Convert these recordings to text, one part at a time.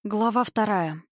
Глава 2.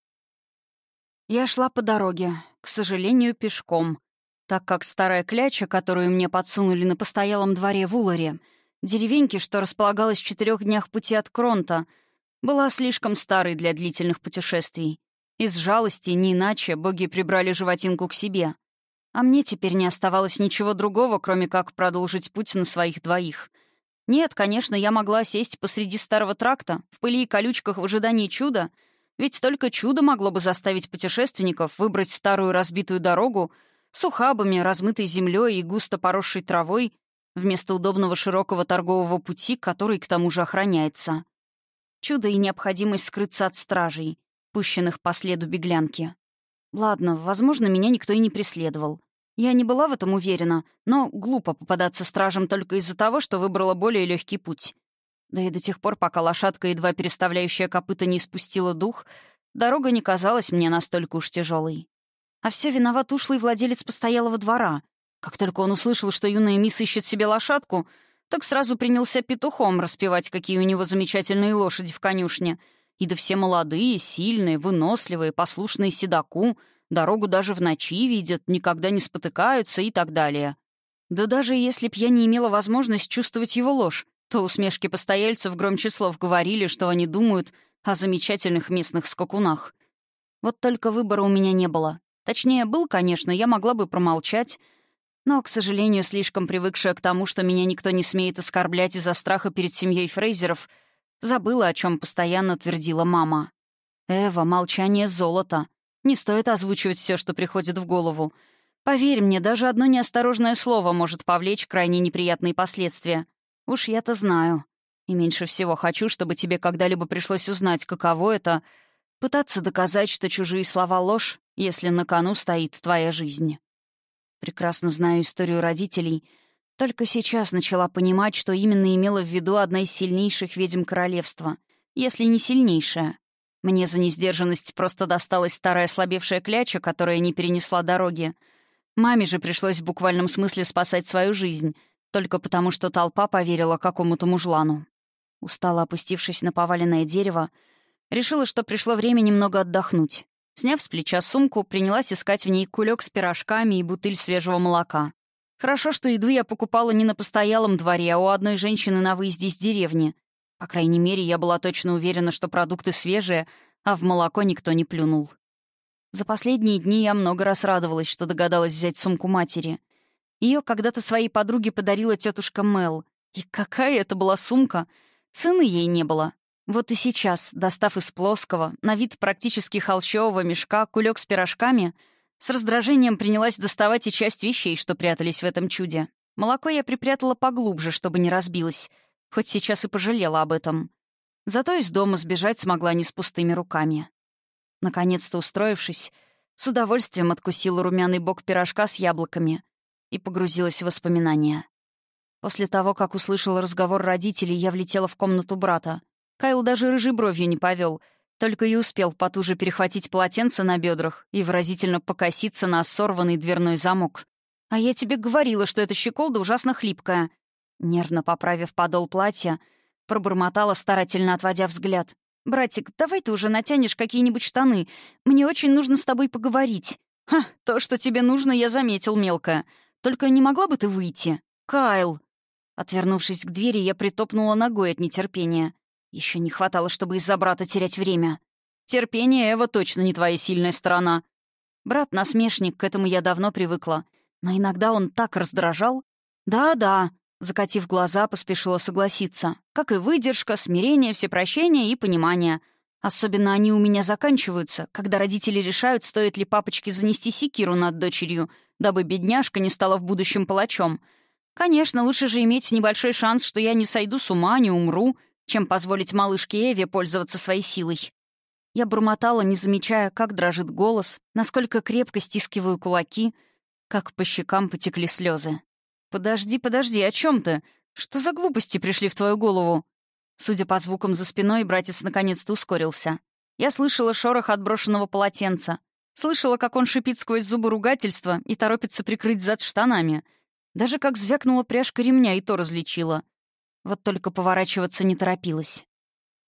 Я шла по дороге, к сожалению, пешком, так как старая кляча, которую мне подсунули на постоялом дворе в Уларе, деревеньке, что располагалась в 4 днях пути от Кронта, была слишком старой для длительных путешествий. Из жалости, не иначе, боги прибрали животинку к себе. А мне теперь не оставалось ничего другого, кроме как продолжить путь на своих двоих. Нет, конечно, я могла сесть посреди старого тракта, в пыли и колючках в ожидании чуда, ведь только чудо могло бы заставить путешественников выбрать старую разбитую дорогу с ухабами, размытой землей и густо поросшей травой вместо удобного широкого торгового пути, который к тому же охраняется. Чудо и необходимость скрыться от стражей, пущенных по следу беглянки. Ладно, возможно, меня никто и не преследовал. Я не была в этом уверена, но глупо попадаться стражам только из-за того, что выбрала более легкий путь. Да и до тех пор, пока лошадка, едва переставляющая копыта, не испустила дух, дорога не казалась мне настолько уж тяжелой. А все виноват ушлый владелец постоялого двора. Как только он услышал, что юная мисс ищет себе лошадку, так сразу принялся петухом распевать, какие у него замечательные лошади в конюшне. И да все молодые, сильные, выносливые, послушные седоку, дорогу даже в ночи видят, никогда не спотыкаются и так далее. Да даже если б я не имела возможность чувствовать его ложь, то усмешки постояльцев громче слов говорили, что они думают о замечательных местных скакунах. Вот только выбора у меня не было. Точнее, был, конечно, я могла бы промолчать, но, к сожалению, слишком привыкшая к тому, что меня никто не смеет оскорблять из-за страха перед семьей Фрейзеров, забыла, о чем постоянно твердила мама. «Эва, молчание — золото. Не стоит озвучивать все, что приходит в голову. Поверь мне, даже одно неосторожное слово может повлечь крайне неприятные последствия. Уж я-то знаю. И меньше всего хочу, чтобы тебе когда-либо пришлось узнать, каково это — пытаться доказать, что чужие слова — ложь, если на кону стоит твоя жизнь». Прекрасно знаю историю родителей. Только сейчас начала понимать, что именно имела в виду одна из сильнейших ведьм королевства, если не сильнейшая. Мне за несдержанность просто досталась старая ослабевшая кляча, которая не перенесла дороги. Маме же пришлось в буквальном смысле спасать свою жизнь, только потому что толпа поверила какому-то мужлану. Устало опустившись на поваленное дерево, решила, что пришло время немного отдохнуть. Сняв с плеча сумку, принялась искать в ней кулек с пирожками и бутыль свежего молока. Хорошо, что еду я покупала не на постоялом дворе, а у одной женщины на выезде из деревни. По крайней мере, я была точно уверена, что продукты свежие, а в молоко никто не плюнул. За последние дни я много раз радовалась, что догадалась взять сумку матери. Ее когда-то своей подруге подарила тетушка Мел. И какая это была сумка! Цены ей не было. Вот и сейчас, достав из плоского, на вид практически холщового мешка кулек с пирожками, с раздражением принялась доставать и часть вещей, что прятались в этом чуде. Молоко я припрятала поглубже, чтобы не разбилось, хоть сейчас и пожалела об этом. Зато из дома сбежать смогла не с пустыми руками. Наконец-то устроившись, с удовольствием откусила румяный бок пирожка с яблоками и погрузилась в воспоминания. После того, как услышала разговор родителей, я влетела в комнату брата. Кайл даже рыжей бровью не повел, только и успел потуже перехватить полотенце на бедрах и выразительно покоситься на сорванный дверной замок. «А я тебе говорила, что эта щеколда ужасно хлипкая». Нервно поправив подол платья, пробормотала, старательно отводя взгляд. «Братик, давай ты уже натянешь какие-нибудь штаны. Мне очень нужно с тобой поговорить». «Ха, то, что тебе нужно, я заметил, мелкая. Только не могла бы ты выйти?» «Кайл!» Отвернувшись к двери, я притопнула ногой от нетерпения. Еще не хватало, чтобы из-за брата терять время. «Терпение, Эва, точно не твоя сильная сторона». Брат насмешник, к этому я давно привыкла. Но иногда он так раздражал. «Да-да», — закатив глаза, поспешила согласиться. «Как и выдержка, смирение, всепрощение и понимание. Особенно они у меня заканчиваются, когда родители решают, стоит ли папочке занести секиру над дочерью, дабы бедняжка не стала в будущем палачом. Конечно, лучше же иметь небольшой шанс, что я не сойду с ума, не умру, чем позволить малышке Эве пользоваться своей силой». Я бормотала, не замечая, как дрожит голос, насколько крепко стискиваю кулаки, как по щекам потекли слезы. «Подожди, о чем ты? Что за глупости пришли в твою голову?» Судя по звукам за спиной, братец наконец-то ускорился. Я слышала шорох отброшенного полотенца. Слышала, как он шипит сквозь зубы ругательства и торопится прикрыть зад штанами. Даже как звякнула пряжка ремня, и то различила. Вот только поворачиваться не торопилась.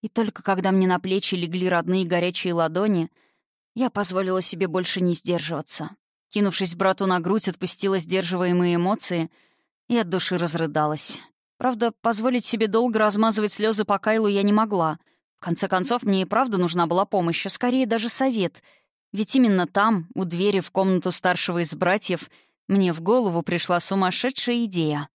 И только когда мне на плечи легли родные горячие ладони, я позволила себе больше не сдерживаться. Кинувшись брату на грудь, отпустила сдерживаемые эмоции и от души разрыдалась. Правда, позволить себе долго размазывать слезы по Кайлу я не могла. В конце концов, мне и правда нужна была помощь, а скорее даже совет. Ведь именно там, у двери в комнату старшего из братьев, мне в голову пришла сумасшедшая идея.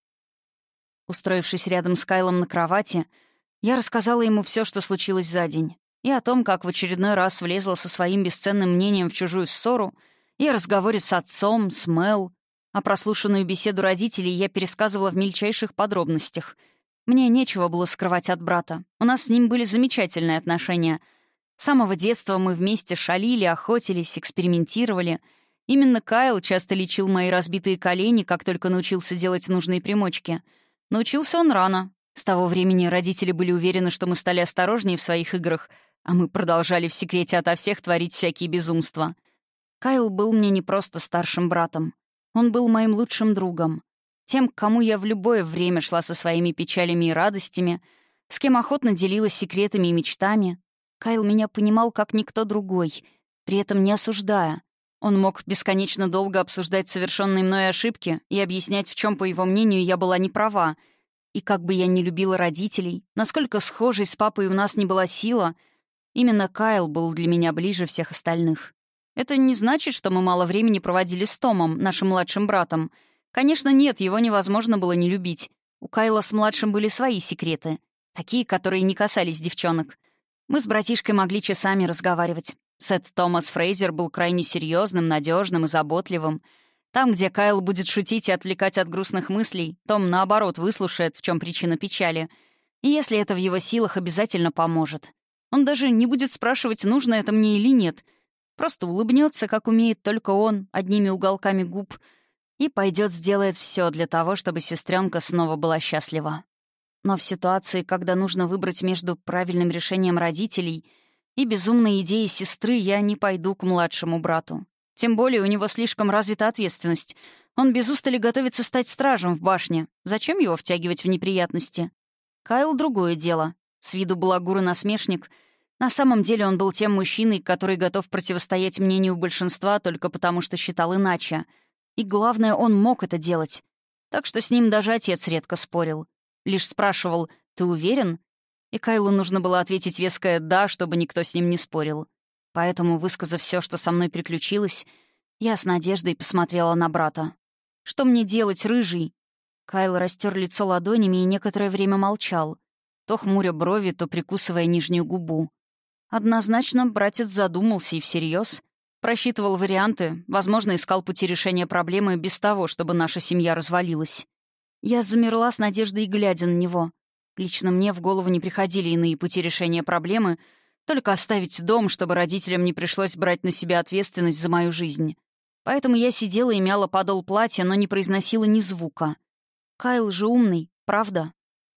Устроившись рядом с Кайлом на кровати, я рассказала ему все, что случилось за день. И о том, как в очередной раз влезла со своим бесценным мнением в чужую ссору, и о разговоре с отцом, с Мел. А прослушанную беседу родителей я пересказывала в мельчайших подробностях. Мне нечего было скрывать от брата. У нас с ним были замечательные отношения. С самого детства мы вместе шалили, охотились, экспериментировали. Именно Кайл часто лечил мои разбитые колени, как только научился делать нужные примочки. Научился он рано. С того времени родители были уверены, что мы стали осторожнее в своих играх, а мы продолжали в секрете ото всех творить всякие безумства. Кайл был мне не просто старшим братом. Он был моим лучшим другом. Тем, к кому я в любое время шла со своими печалями и радостями, с кем охотно делилась секретами и мечтами. Кайл меня понимал, как никто другой, при этом не осуждая. Он мог бесконечно долго обсуждать совершенные мной ошибки и объяснять, в чем, по его мнению, я была не права. И как бы я ни любила родителей, насколько схожей с папой у нас не была сила, именно Кайл был для меня ближе всех остальных. Это не значит, что мы мало времени проводили с Томом, нашим младшим братом. Конечно, нет, его невозможно было не любить. У Кайла с младшим были свои секреты, такие, которые не касались девчонок. Мы с братишкой могли часами разговаривать. Сет Томас Фрейзер был крайне серьезным, надежным и заботливым. Там, где Кайл будет шутить и отвлекать от грустных мыслей, Том, наоборот, выслушает, в чем причина печали. И если это в его силах, обязательно поможет. Он даже не будет спрашивать, нужно это мне или нет. Просто улыбнется, как умеет только он, одними уголками губ, и пойдет сделает все для того, чтобы сестренка снова была счастлива. Но в ситуации, когда нужно выбрать между правильным решением родителей и безумной идеей сестры, я не пойду к младшему брату. Тем более у него слишком развита ответственность. Он без устали готовится стать стражем в башне. Зачем его втягивать в неприятности? Кайл — другое дело. С виду балагур и насмешник. На самом деле он был тем мужчиной, который готов противостоять мнению большинства только потому, что считал иначе. И главное, он мог это делать. Так что с ним даже отец редко спорил. Лишь спрашивал: «Ты уверен?» И Кайлу нужно было ответить веское «да», чтобы никто с ним не спорил. Поэтому, высказав все, что со мной приключилось, я с надеждой посмотрела на брата. «Что мне делать, рыжий?» Кайл растер лицо ладонями и некоторое время молчал, то хмуря брови, то прикусывая нижнюю губу. Однозначно, братец задумался и всерьез. Просчитывал варианты, возможно, искал пути решения проблемы без того, чтобы наша семья развалилась. Я замерла с надеждой, глядя на него. Лично мне в голову не приходили иные пути решения проблемы, только оставить дом, чтобы родителям не пришлось брать на себя ответственность за мою жизнь. Поэтому я сидела и мяла подол платья, но не произносила ни звука. Кайл же умный, правда?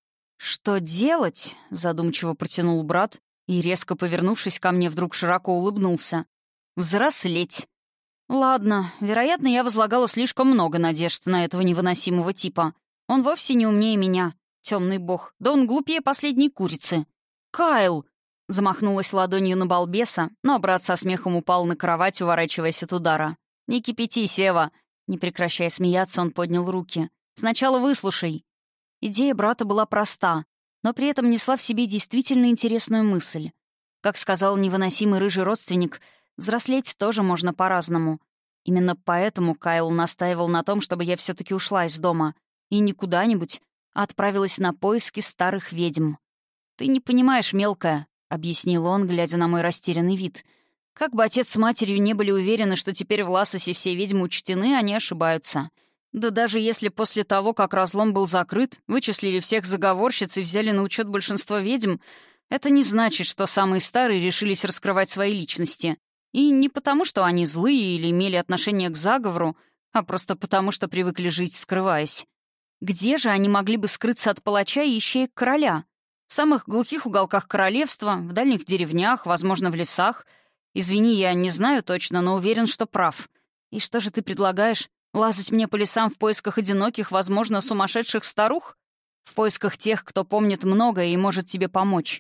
«Что делать?» — задумчиво протянул брат и, резко повернувшись ко мне, вдруг широко улыбнулся. «Взрослеть». Ладно, вероятно, я возлагала слишком много надежд на этого невыносимого типа. Он вовсе не умнее меня, темный бог. Да он глупее последней курицы. «Кайл!» — замахнулась ладонью на балбеса, но брат со смехом упал на кровать, уворачиваясь от удара. «Не кипяти, Сева!» Не прекращая смеяться, он поднял руки. «Сначала выслушай». Идея брата была проста, но при этом несла в себе действительно интересную мысль. Как сказал невыносимый рыжий родственник, взрослеть тоже можно по-разному. Именно поэтому Кайл настаивал на том, чтобы я все-таки ушла из дома. И не куда-нибудь, а отправилась на поиски старых ведьм. «Ты не понимаешь, мелкая», — объяснил он, глядя на мой растерянный вид. «Как бы отец с матерью не были уверены, что теперь в Лассосе все ведьмы учтены, они ошибаются. Да даже если после того, как разлом был закрыт, вычислили всех заговорщиц и взяли на учет большинство ведьм, это не значит, что самые старые решились раскрывать свои личности. И не потому, что они злые или имели отношение к заговору, а просто потому, что привыкли жить, скрываясь. Где же они могли бы скрыться от палача и ищеек короля? В самых глухих уголках королевства, в дальних деревнях, возможно, в лесах. Извини, я не знаю точно, но уверен, что прав. И что же ты предлагаешь? Лазать мне по лесам в поисках одиноких, возможно, сумасшедших старух? В поисках тех, кто помнит многое и может тебе помочь.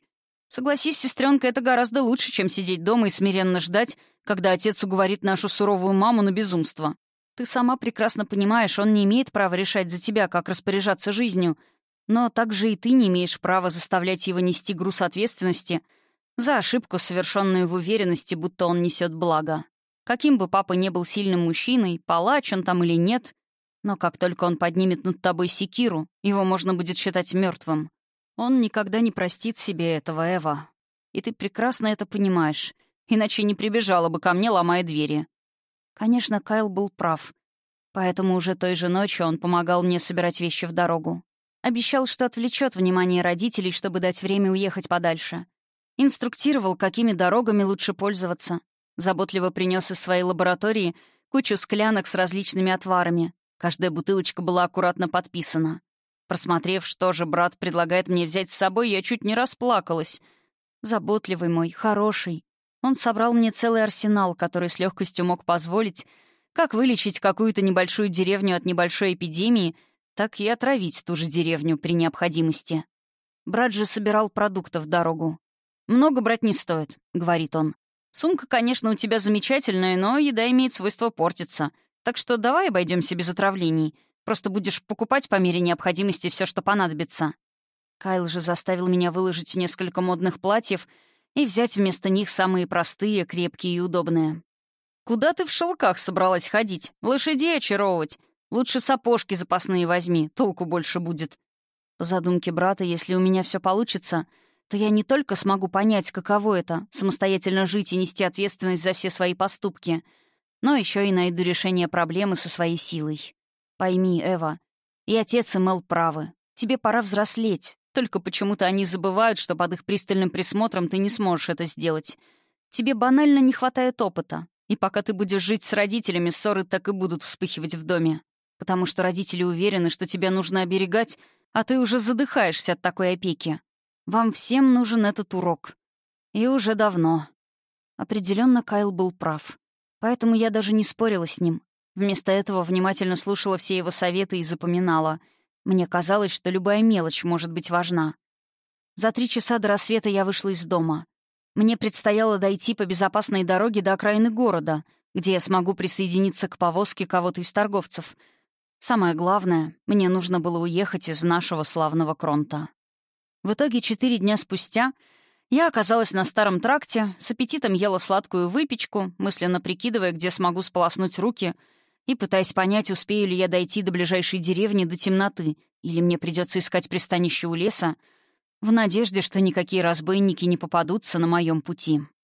Согласись, сестренка, это гораздо лучше, чем сидеть дома и смиренно ждать, когда отец уговорит нашу суровую маму на безумство. Ты сама прекрасно понимаешь, он не имеет права решать за тебя, как распоряжаться жизнью, но также и ты не имеешь права заставлять его нести груз ответственности за ошибку, совершенную в уверенности, будто он несет благо. Каким бы папа ни был сильным мужчиной, палач он там или нет, но как только он поднимет над тобой секиру, его можно будет считать мертвым. Он никогда не простит себе этого, Эва. И ты прекрасно это понимаешь, иначе не прибежала бы ко мне, ломая двери. Конечно, Кайл был прав. Поэтому уже той же ночью он помогал мне собирать вещи в дорогу. Обещал, что отвлечет внимание родителей, чтобы дать время уехать подальше. Инструктировал, какими дорогами лучше пользоваться. Заботливо принес из своей лаборатории кучу склянок с различными отварами. Каждая бутылочка была аккуратно подписана. Просмотрев, что же брат предлагает мне взять с собой, я чуть не расплакалась. Заботливый мой, хороший. Он собрал мне целый арсенал, который с легкостью мог позволить как вылечить какую-то небольшую деревню от небольшой эпидемии, так и отравить ту же деревню при необходимости. Брат же собирал продуктов в дорогу. «Много брать не стоит», — говорит он. «Сумка, конечно, у тебя замечательная, но еда имеет свойство портиться. Так что давай обойдемся без отравлений. Просто будешь покупать по мере необходимости все, что понадобится». Кайл же заставил меня выложить несколько модных платьев и взять вместо них самые простые, крепкие и удобные. «Куда ты в шелках собралась ходить? Лошадей очаровывать? Лучше сапожки запасные возьми, толку больше будет». По задумке брата, если у меня все получится, то я не только смогу понять, каково это — самостоятельно жить и нести ответственность за все свои поступки, но еще и найду решение проблемы со своей силой. Пойми, Эва, и отец, и Мел правы. Тебе пора взрослеть. Только почему-то они забывают, что под их пристальным присмотром ты не сможешь это сделать. Тебе банально не хватает опыта. И пока ты будешь жить с родителями, ссоры так и будут вспыхивать в доме. Потому что родители уверены, что тебя нужно оберегать, а ты уже задыхаешься от такой опеки. Вам всем нужен этот урок. И уже давно. Определенно Кайл был прав. Поэтому я даже не спорила с ним. Вместо этого внимательно слушала все его советы и запоминала. Мне казалось, что любая мелочь может быть важна. За 3 часа до рассвета я вышла из дома. Мне предстояло дойти по безопасной дороге до окраины города, где я смогу присоединиться к повозке кого-то из торговцев. Самое главное, мне нужно было уехать из нашего славного Кронта. В итоге 4 дня спустя я оказалась на старом тракте, с аппетитом ела сладкую выпечку, мысленно прикидывая, где смогу сполоснуть руки, и пытаясь понять, успею ли я дойти до ближайшей деревни до темноты, или мне придется искать пристанище у леса, в надежде, что никакие разбойники не попадутся на моем пути.